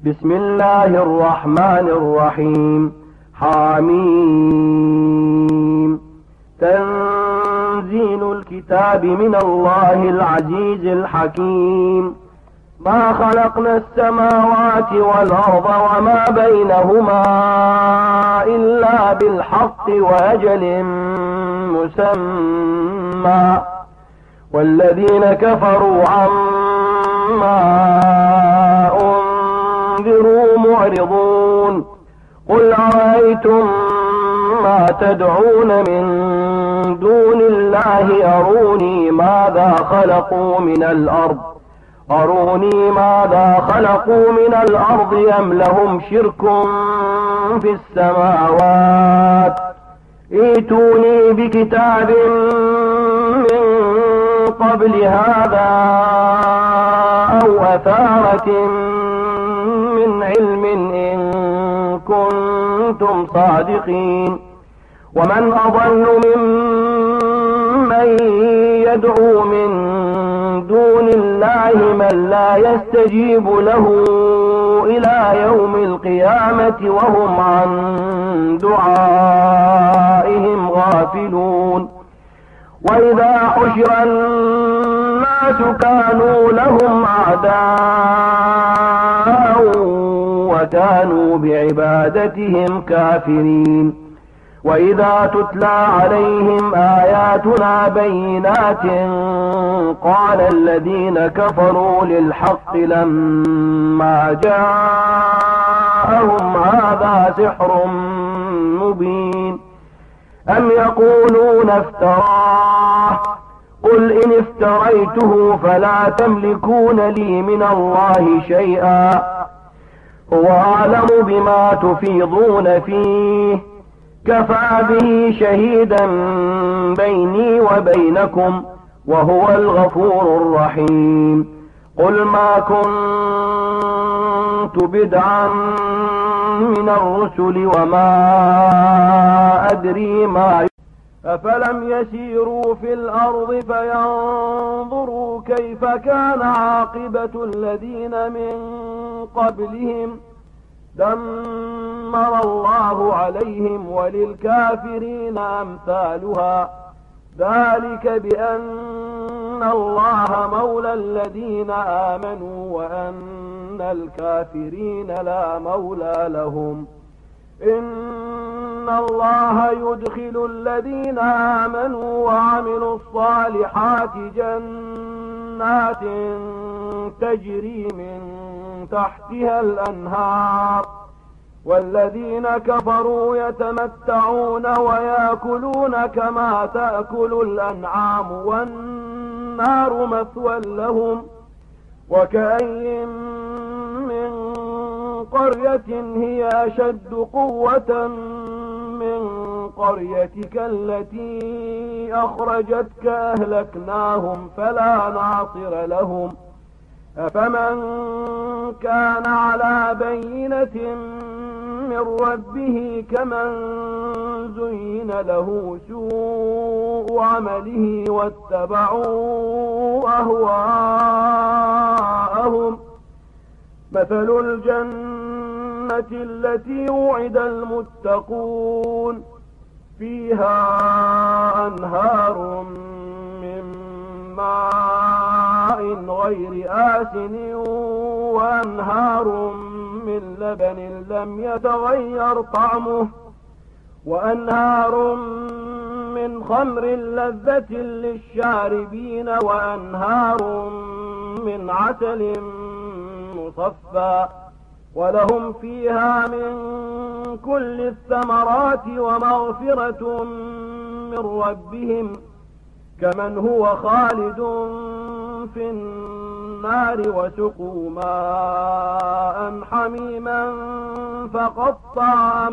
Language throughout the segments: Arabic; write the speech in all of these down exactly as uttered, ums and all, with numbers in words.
بسم الله الرحمن الرحيم. حاميم. تنزيل الكتاب من الله العزيز الحكيم. ما خلقنا السماوات والأرض وما بينهما إلا بالحق وأجل مسمى، والذين كفروا عما أنذروا معرضون. قل أرأيتم ما تدعون من دون الله أروني ماذا خلقوا من الأرض أروني ماذا خلقوا من الأرض أم لهم شرك في السماوات. ائتوني بكتاب من قبل هذا أو أثارة من علم إن كنتم صادقين. ومن أضل ممن يدعو من دون الله من لا يستجيب له إلى يوم القيامة وهم عن دعائهم غافلون. وإذا حشر الناس كانوا لهم أعداء وكانوا بعبادتهم كافرين. وإذا تتلى عليهم آياتنا بينات قال الذين كفروا للحق لما جاءهم هذا سحر مبين. أم يقولون افتراه قل إن افتريته فلا تملكون لي من الله شيئا هو أعلم بما تفيضون فيه كفى به شهيدا بيني وبينكم وهو الغفور الرحيم. قل ما كنت بدعا من الرسل وما أدري ما. أفلم يسيروا في الأرض فينظروا كيف كان عاقبة الذين من قبلهم دمر الله عليهم وللكافرين أمثالها. ذلك بأن الله مولى الذين آمنوا وأن الكافرين لا مولى لهم. إن الله يدخل الذين آمنوا وعملوا الصالحات جنات تجري من تحتها الأنهار، والذين كفروا يتمتعون ويأكلون كما تأكل الأنعام والنار مثوى لهم. وكأين من قرية هي أشد قوة من قريتك التي أخرجتك أهلكناهم فلا ناصر لهم. أفمن كان على بينة من ربه كمن زين له سوء عمله واتبعوا أهواءهم. مثل الجنة التي وعد المتقون فيها أنهار من ماء غير آسن وأنهار من لبن لم يتغير طعمه وأنهار من خمر لذة للشاربين وأنهار من عسل مصفى ولهم فيها من كل الثمرات ومغفرة من ربهم كمن هو خالد في النار وسقوا ماء حميما فقطع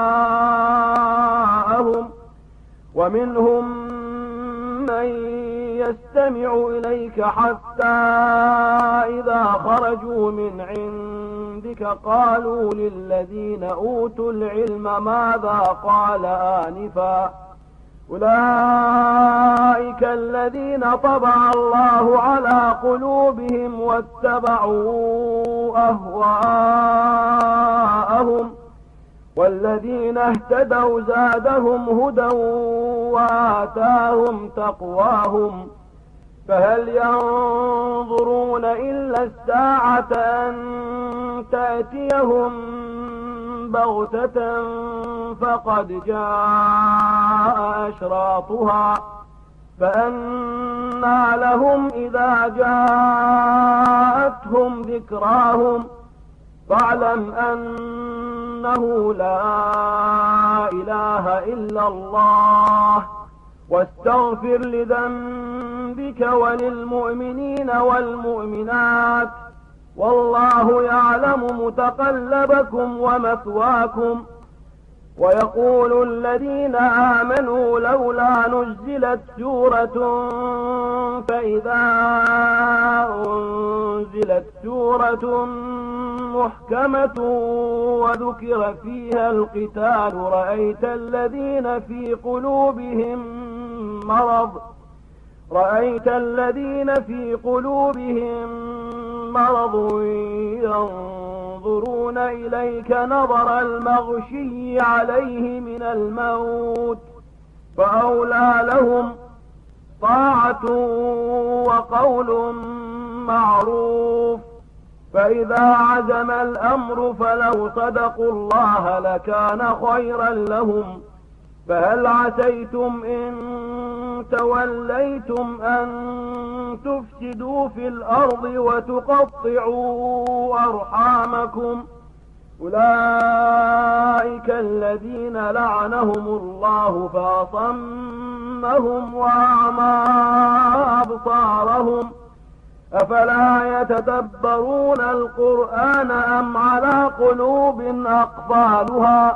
أمعاءهم. ومنهم من يستمع إليك حتى إذا خرجوا من عندك قالوا للذين أوتوا العلم ماذا قال آنفا أولئك الذين طبع الله على قلوبهم واتبعوا أهواءهم، والذين اهتدوا زادهم هدى وآتاهم تقواهم. فهل ينظرون إلا الساعة أن تأتيهم بغتة فقد جاء أشراطها، فأنى لهم إذا جاءتهم ذكراهم. فاعلم أنه لا إله إلا الله، واستغفر لذنبك وللمؤمنين والمؤمنات، والله يعلم متقلبكم ومثواكم. ويقول الذين آمنوا لولا نزلت سورة، فإذا أنزلت سورة محكمة وذكر فيها القتال رأيت الذين في قلوبهم مرض رأيت الذين في قلوبهم مرض ينظرون إليك نظر المغشي عليه من الموت، فأولى لهم طاعة وقول معروف. فإذا عزم الأمر فلو صدقوا الله لكان خيرا لهم. فهل عسيتم إن توليتم أن تفسدوا في الأرض وتقطعوا أرحامكم؟ أولئك الذين لعنهم الله فأصمهم وأعمى أبصارهم. أفلا يتدبرون القرآن أم على قلوب أقفالها؟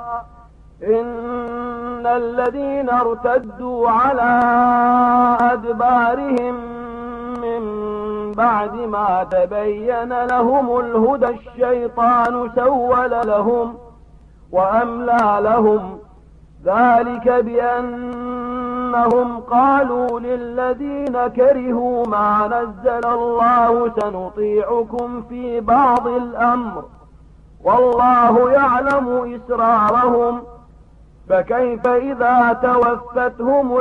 إن الذين ارتدوا على أدبارهم من بعد ما تبين لهم الهدى الشيطان سول لهم وأملى لهم، ذلك بأنهم قالوا للذين كرهوا ما نزل الله سنطيعكم في بعض الأمر، والله يعلم إسرارهم. فكيف إذا توفتهم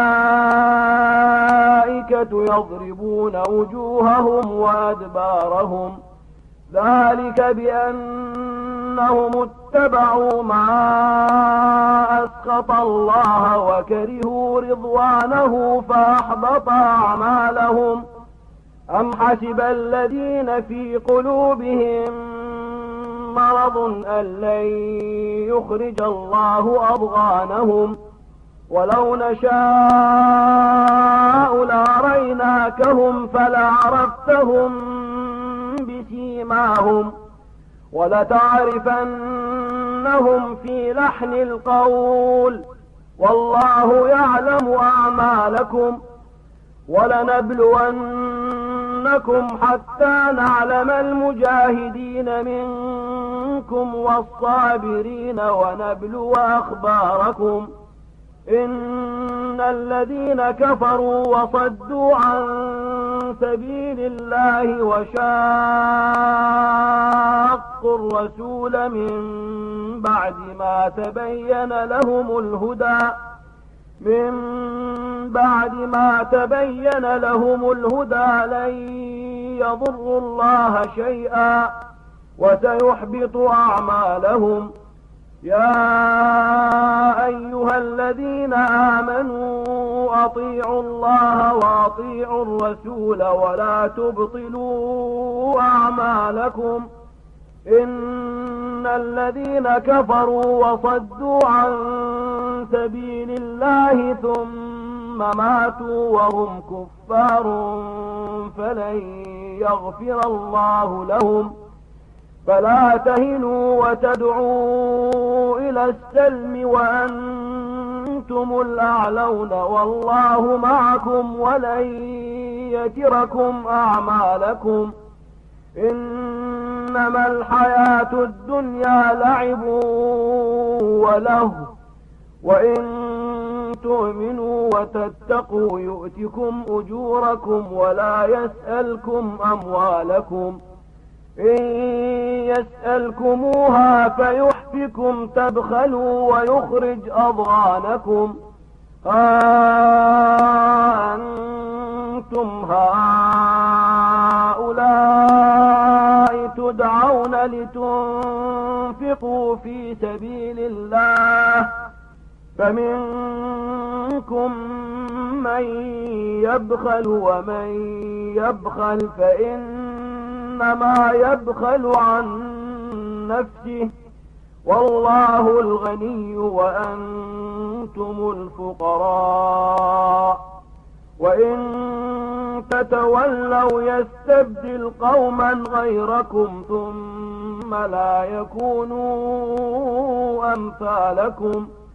الملائكة يضربون وجوههم وأدبارهم؟ ذلك بأنهم اتبعوا ما أسخط الله وكرهوا رضوانه فأحبط أعمالهم. أم حسب الذين في قلوبهم مرض أن لن يخرج الله أضغانهم؟ ولو نشاء لأريناكهم فلعرفتهم بسيماهم ولتعرفنهم في لحن القول، والله يعلم أعمالكم. ولنبلونكم حتى نعلم المجاهدين منكم والصابرين ونبلو أخباركم. إن الذين كفروا وصدوا عن سبيل الله وشاقوا الرسول من بعد ما تبين لهم الهدى من بعد ما تبين لهم الهدى لن يضروا الله شيئا وسيحبط أعمالهم. يا أيها الذين آمنوا أطيعوا الله وأطيعوا الرسول ولا تبطلوا أعمالكم. إن الذين كفروا وصدوا عن سبيل الله ثم ماتوا وهم كفار فلن يغفر الله لهم. فلا تهنوا وتدعوا إلى السلم وأنتم الأعلون والله معكم ولن يتركم أعمالكم. إنما الحياة الدنيا لعب وله، وإن تؤمنوا وتتقوا يؤتكم أجوركم ولا يسألكم أموالكم إن يسألكموها فيحفكم تبخلوا ويخرج أضغانكم ها أنتم هؤلاء تدعون لتنفقوا في سبيل الله فمنكم من يبخل ومن يبخل فإنما يبخل عن نفسه والله الغني وأنتم الفقراء وإن تتولوا يستبدل قوما غيركم ثم لا يكونوا أمثالكم